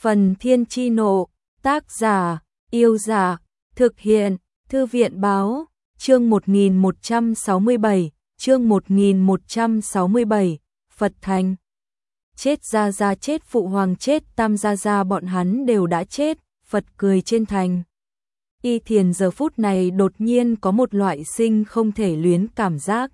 Phần Thiên Chi Nộ, tác giả, Yêu Giả, thực hiện, Thư viện Báo, chương 1167, chương 1167, Phật Thành. Chết Gia Gia chết, Phụ Hoàng chết, Tam Gia Gia bọn hắn đều đã chết, Phật cười trên thành. Y Thiền giờ phút này đột nhiên có một loại sinh không thể luyến cảm giác.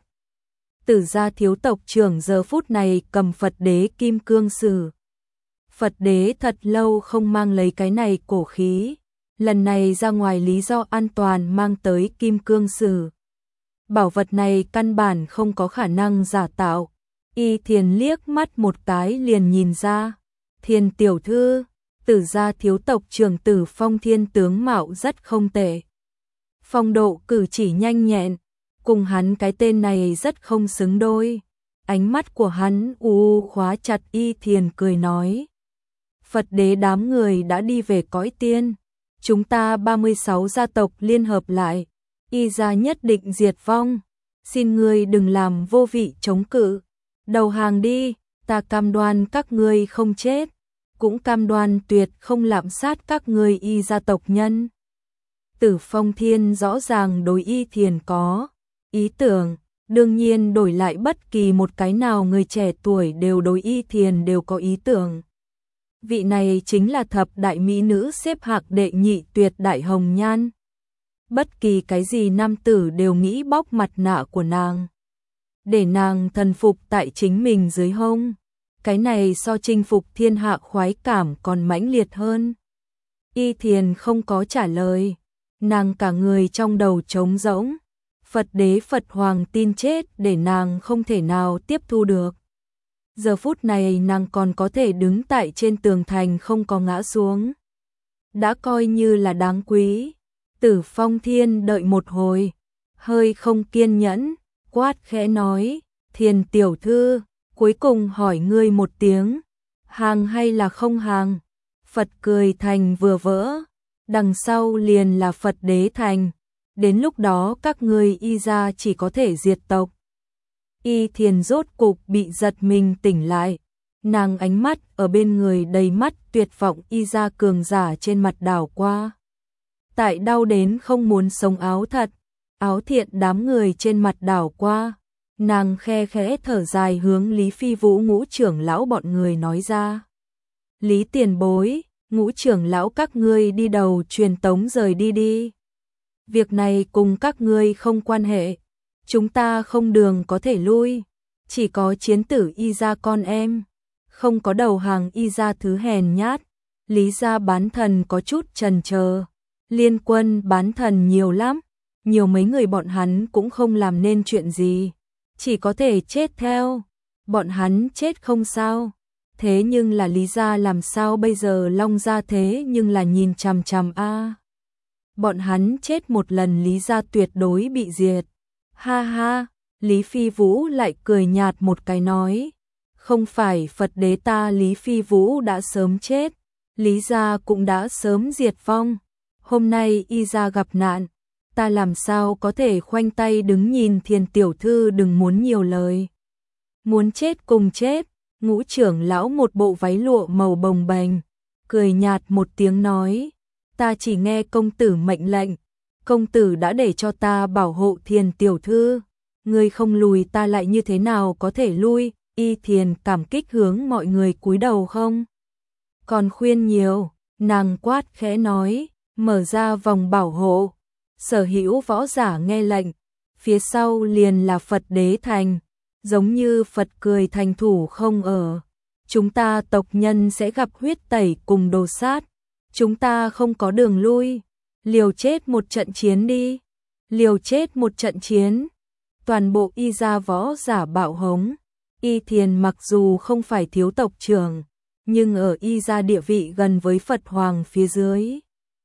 Tử gia thiếu tộc trưởng giờ phút này cầm Phật đế kim cương sử. Phật đế thật lâu không mang lấy cái này cổ khí, lần này ra ngoài lý do an toàn mang tới kim cương sử. Bảo vật này căn bản không có khả năng giả tạo. Y Thiền liếc mắt một cái liền nhìn ra. Thiền tiểu thư, Tử gia thiếu tộc trưởng Tử Phong Thiên tướng mạo rất không tệ. Phong độ cử chỉ nhanh nhẹn, cùng hắn cái tên này rất không xứng đôi. Ánh mắt của hắn khóa chặt Y Thiền cười nói. Phật đế đám người đã đi về cõi tiên. Chúng ta 36 gia tộc liên hợp lại. Y gia nhất định diệt vong. Xin ngươi đừng làm vô vị chống cự. Đầu hàng đi, ta cam đoan các ngươi không chết. Cũng cam đoan tuyệt không lạm sát các ngươi Y gia tộc nhân. Tử Phong Thiên rõ ràng đối Y Thiền có ý tưởng, đương nhiên đổi lại bất kỳ một cái nào người trẻ tuổi đều đối Y Thiền đều có ý tưởng. Vị này chính là thập đại mỹ nữ xếp hạng đệ nhị tuyệt đại hồng nhan. Bất kỳ cái gì nam tử đều nghĩ bóc mặt nạ của nàng, để nàng thần phục tại chính mình dưới hông. Cái này so chinh phục thiên hạ khoái cảm còn mãnh liệt hơn. Y Thiền không có trả lời, nàng cả người trong đầu trống rỗng. Phật đế Phật Hoàng tin chết để nàng không thể nào tiếp thu được. Giờ phút này nàng còn có thể đứng tại trên tường thành không có ngã xuống, đã coi như là đáng quý. Tử Phong Thiên đợi một hồi, hơi không kiên nhẫn, quát khẽ nói, Thiền tiểu thư, cuối cùng hỏi ngươi một tiếng, hàng hay là không hàng? Phật cười thành vừa vỡ, đằng sau liền là Phật đế thành, đến lúc đó các ngươi Y gia chỉ có thể diệt tộc. Y Thiền rốt cục bị giật mình tỉnh lại, nàng ánh mắt ở bên người đầy mắt tuyệt vọng Y gia cường giả trên mặt đảo qua. Tại đau đến không muốn sống áo thật, áo thiện đám người trên mặt đảo qua, nàng khe khẽ thở dài hướng Lý Phi Vũ ngũ trưởng lão bọn người nói ra. Lý tiền bối, ngũ trưởng lão các ngươi đi đầu truyền tống rời đi đi. Việc này cùng các ngươi không quan hệ. Chúng ta không đường có thể lui, chỉ có chiến tử Y gia con em, không có đầu hàng Y gia thứ hèn nhát. Lý gia bán thần có chút chần chờ, liên quân bán thần nhiều lắm, nhiều mấy người bọn hắn cũng không làm nên chuyện gì, chỉ có thể chết theo. Bọn hắn chết không sao, thế nhưng là Lý gia làm sao bây giờ? Long gia thế nhưng là nhìn chằm chằm a. Bọn hắn chết một lần Lý gia tuyệt đối bị diệt. Ha ha, Lý Phi Vũ lại cười nhạt một cái nói, không phải Phật đế ta Lý Phi Vũ đã sớm chết, Lý gia cũng đã sớm diệt vong. Hôm nay Y gia gặp nạn, ta làm sao có thể khoanh tay đứng nhìn? Thiền tiểu thư đừng muốn nhiều lời. Muốn chết cùng chết. Ngũ trưởng lão một bộ váy lụa màu bồng bềnh, cười nhạt một tiếng nói, ta chỉ nghe công tử mệnh lệnh. Công tử đã để cho ta bảo hộ Thiền tiểu thư, ngươi không lùi ta lại như thế nào có thể lui? Y Thiền cảm kích hướng mọi người cúi đầu không còn khuyên nhiều, nàng quát khẽ nói, mở ra vòng bảo hộ. Sở hữu võ giả nghe lệnh, phía sau liền là Phật đế thành, giống như Phật cười thành thủ không ở. Chúng ta tộc nhân sẽ gặp huyết tẩy cùng đồ sát, chúng ta không có đường lui. Liều chết một trận chiến đi, liều chết một trận chiến. Toàn bộ Y gia võ giả bạo hống. Y Thiền mặc dù không phải thiếu tộc trưởng, nhưng ở Y gia địa vị gần với Phật Hoàng phía dưới.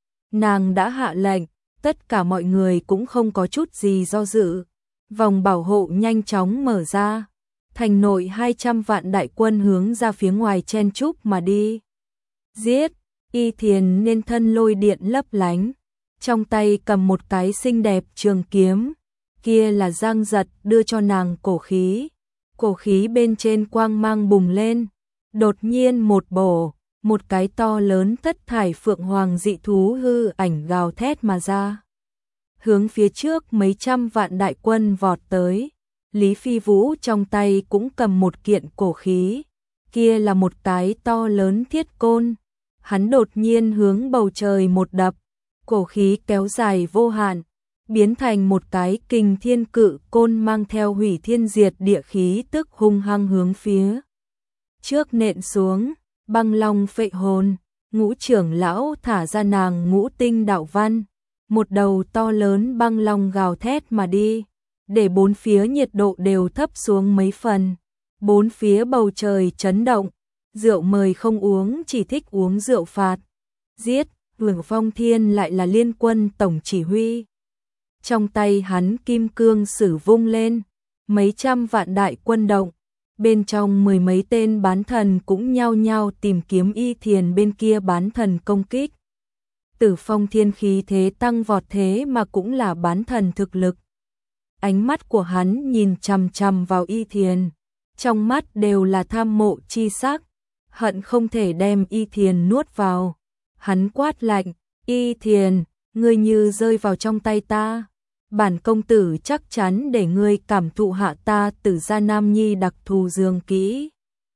Nàng đã hạ lệnh, tất cả mọi người cũng không có chút gì do dự. Vòng bảo hộ nhanh chóng mở ra, thành nội 200 vạn đại quân hướng ra phía ngoài chen chúc mà đi. Giết! Y Thiền nên thân lôi điện lấp lánh, trong tay cầm một cái xinh đẹp trường kiếm, kia là Giang Giật đưa cho nàng cổ khí. Cổ khí bên trên quang mang bùng lên, đột nhiên một bổ, một cái to lớn thất thải phượng hoàng dị thú hư ảnh gào thét mà ra. Hướng phía trước mấy trăm vạn đại quân vọt tới, Lý Phi Vũ trong tay cũng cầm một kiện cổ khí, kia là một cái to lớn thiết côn. Hắn đột nhiên hướng bầu trời một đập, cổ khí kéo dài vô hạn, biến thành một cái kình thiên cự côn mang theo hủy thiên diệt địa khí tức hung hăng hướng phía trước nện xuống. Băng long phệ hồn, Ngũ trưởng lão thả ra nàng ngũ tinh đạo văn, một đầu to lớn băng long gào thét mà đi, để bốn phía nhiệt độ đều thấp xuống mấy phần, bốn phía bầu trời chấn động, rượu mời không uống, chỉ thích uống rượu phạt. Giết, Vương Phong Thiên lại là Liên Quân tổng chỉ huy. Trong tay hắn kim cương sử vung lên, mấy trăm vạn đại quân động, bên trong mười mấy tên bán thần cũng nhao nhao tìm kiếm Y Thiền bên kia bán thần công kích. Tử Phong Thiên khí thế tăng vọt thế mà cũng là bán thần thực lực. Ánh mắt của hắn nhìn chằm chằm vào Y Thiền, trong mắt đều là tham mộ chi sắc, hận không thể đem Y Thiền nuốt vào. Hắn quát lạnh, Y Thiền, ngươi như rơi vào trong tay ta, bản công tử chắc chắn để ngươi cảm thụ hạ ta Tử gia nam nhi đặc thù dương kỹ.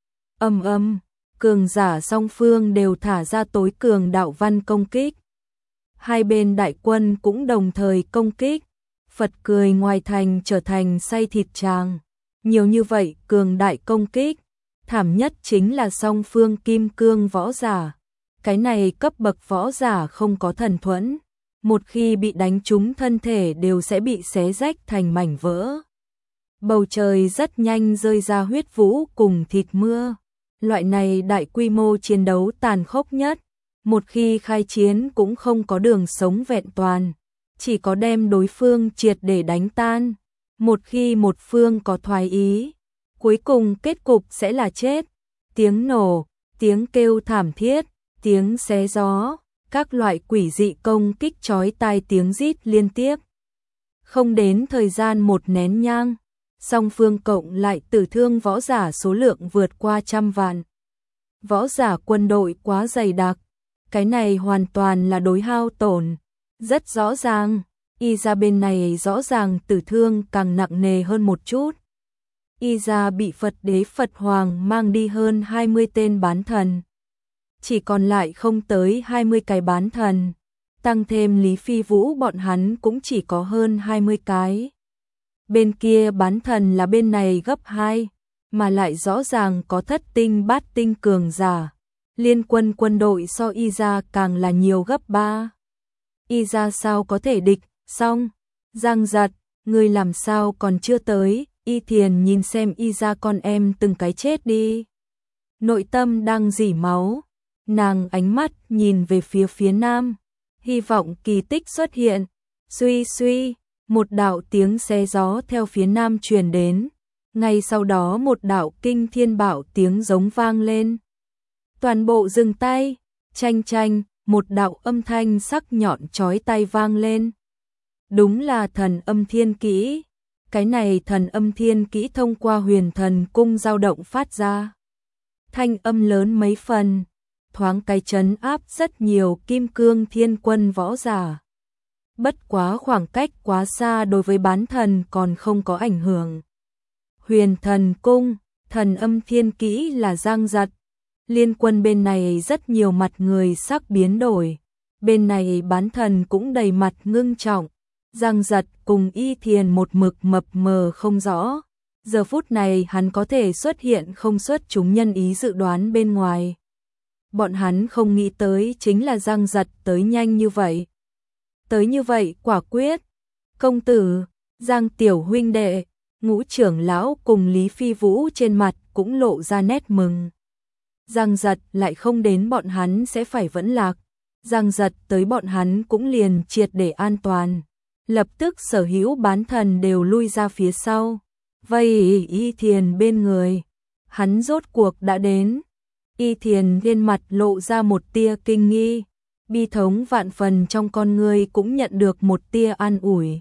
Cường giả song phương đều thả ra tối cường đạo văn công kích. Hai bên đại quân cũng đồng thời công kích, Phật cười ngoài thành trở thành say thịt tràng. Nhiều như vậy cường đại công kích, thảm nhất chính là song phương kim cương võ giả. Cái này cấp bậc võ giả không có thần thuẫn, một khi bị đánh trúng thân thể đều sẽ bị xé rách thành mảnh vỡ. Bầu trời rất nhanh rơi ra huyết vũ cùng thịt mưa. Loại này đại quy mô chiến đấu tàn khốc nhất, một khi khai chiến cũng không có đường sống vẹn toàn, chỉ có đem đối phương triệt để đánh tan. Một khi một phương có thoái ý, cuối cùng kết cục sẽ là chết. Tiếng nổ, tiếng kêu thảm thiết, tiếng xé gió, các loại quỷ dị công kích chói tai tiếng rít liên tiếp. Không đến thời gian một nén nhang, song phương cộng lại tử thương võ giả số lượng vượt qua 100 vạn. Võ giả quân đội quá dày đặc, cái này hoàn toàn là đối hao tổn. Rất rõ ràng, Y gia bên này rõ ràng tử thương càng nặng nề hơn một chút. Y gia bị Phật đế Phật Hoàng mang đi hơn 20 tên bán thần. Chỉ còn lại không tới 20 cái bán thần, tăng thêm Lý Phi Vũ bọn hắn cũng chỉ có hơn 20 cái. Bên kia bán thần là bên này gấp 2, mà lại rõ ràng có thất tinh bát tinh cường giả. Liên quân quân đội so Y gia càng là nhiều gấp 3. Y gia sao có thể địch, xong. Giang Giật, ngươi làm sao còn chưa tới, Y Thiền nhìn xem Y gia con em từng cái chết đi. Nội tâm đang rỉ máu, nàng ánh mắt nhìn về phía nam, hy vọng kỳ tích xuất hiện. Suy suy, một đạo tiếng xe gió theo phía nam truyền đến, ngay sau đó một đạo kinh thiên bạo tiếng giống vang lên. Toàn bộ dừng tay, chanh chanh, một đạo âm thanh sắc nhọn chói tai vang lên. Đúng là thần âm thiên kỹ, cái này thần âm thiên kỹ thông qua huyền thần cung dao động phát ra. Thanh âm lớn mấy phần, thoáng cái trấn áp rất nhiều kim cương thiên quân võ giả. Bất quá khoảng cách quá xa đối với bán thần còn không có ảnh hưởng. Huyền thần cung, thần âm thiên kỹ là Giang Giật. Liên quân bên này rất nhiều mặt người sắc biến đổi. Bên này bán thần cũng đầy mặt ngưng trọng. Giang Giật cùng Y Thiền một mực mập mờ không rõ. Giờ phút này hắn có thể xuất hiện không xuất chúng nhân ý dự đoán bên ngoài. Bọn hắn không nghĩ tới chính là Giang Giật tới nhanh như vậy. Tới như vậy quả quyết. Công tử, Giang tiểu huynh đệ, Ngũ trưởng lão cùng Lý Phi Vũ trên mặt cũng lộ ra nét mừng. Giang Giật lại không đến bọn hắn sẽ phải vẫn lạc. Giang Giật tới bọn hắn cũng liền triệt để an toàn. Lập tức sở hữu bán thần đều lui ra phía sau. Vây Y Thiền bên người. Hắn rốt cuộc đã đến. Y Thiền lên mặt lộ ra một tia kinh nghi. Bi thống vạn phần trong con người cũng nhận được một tia an ủi.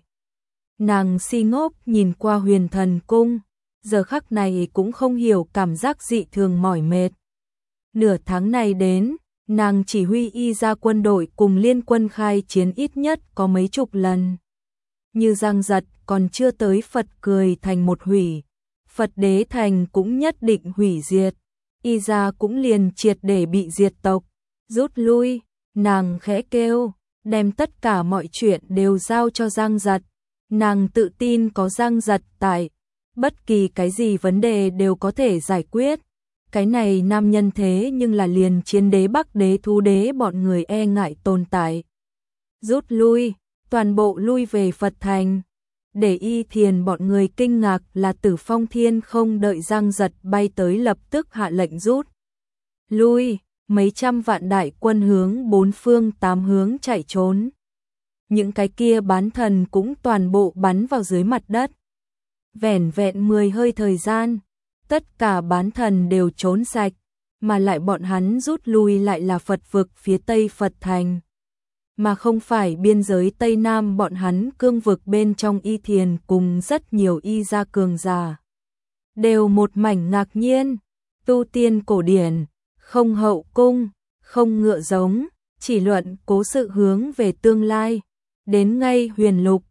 Nàng si ngốc nhìn qua huyền thần cung. Giờ khắc này cũng không hiểu cảm giác dị thường mỏi mệt. Nửa tháng này đến, nàng chỉ huy y ra quân đội cùng liên quân khai chiến ít nhất có mấy chục lần. Như Giang Giật còn chưa tới Phật Cười Thành một hủy, Phật Đế Thành cũng nhất định hủy diệt, y ra cũng liền triệt để bị diệt tộc. Rút lui, nàng khẽ kêu, đem tất cả mọi chuyện đều giao cho Giang Giật. Nàng tự tin có Giang Giật tại, bất kỳ cái gì vấn đề đều có thể giải quyết. Cái này nam nhân thế nhưng là liền Chiến Đế, Bắc Đế, Thú Đế bọn người e ngại tồn tại. Rút lui, toàn bộ lui về Phật Thành. Để Y Thiền bọn người kinh ngạc là Tử Phong Thiên không đợi Giang Giật bay tới lập tức hạ lệnh rút lui, mấy trăm vạn đại quân hướng bốn phương tám hướng chạy trốn. Những cái kia bán thần cũng toàn bộ bắn vào dưới mặt đất. Vẻn vẹn 10 hơi thời gian, tất cả bán thần đều trốn sạch, mà lại bọn hắn rút lui lại là Phật vực phía Tây Phật Thành, mà không phải biên giới Tây Nam bọn hắn cương vực bên trong. Y Thiền cùng rất nhiều y gia cường giả đều một mảnh ngạc nhiên. Tu tiên cổ điển, không hậu cung, không ngựa giống, chỉ luận cố sự hướng về tương lai. Đến ngay huyền lục,